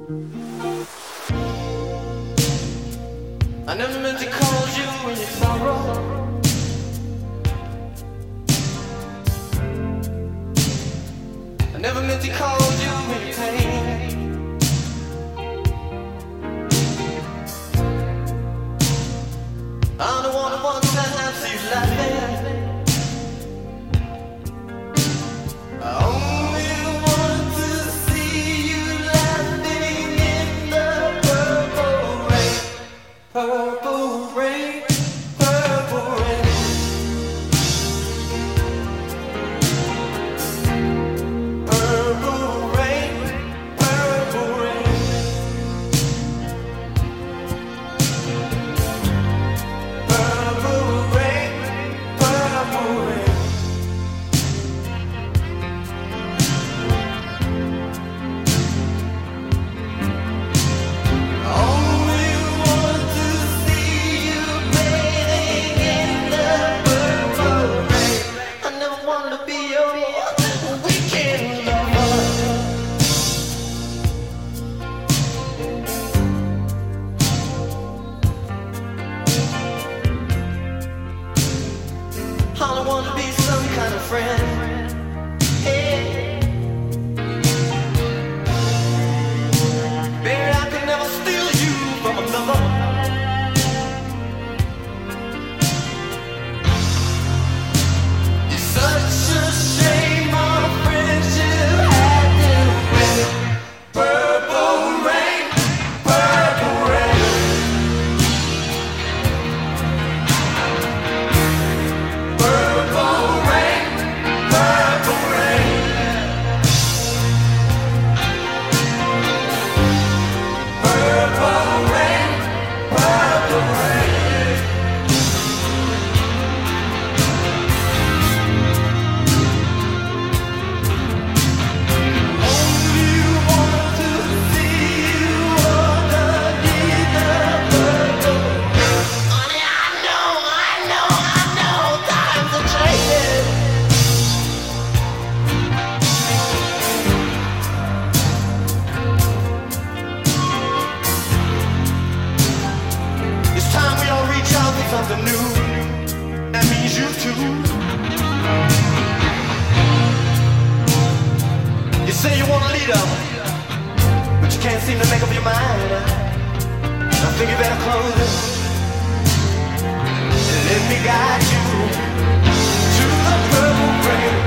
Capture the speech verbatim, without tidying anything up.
I never meant to cause you any sorrow. I never meant to cause you any pain. I'm the one who wants to have you laughing. I only want to see you laughing in the purple rain. Purple rain, purple rain. Purple rain, purple rain. Purple rain, purple rain. Only want to see you bathing in the purple rain. I never wanted to be your weekend lover. I don't want to be some kind of friend. Hey, baby, I could never steal you from another. It's such a shame our friendship had to end. Purple rain, purple rain. Purple rain, purple rain. Purple rain, purple rain. Only want to see you underneath the purple rain. Honey, I know, I know, I know, times are changing. It's time we all reach out for something new. That means you too. You say you want a leader, but you can't seem to make up your mind. I think you better close it and let me guide you to the purple rain.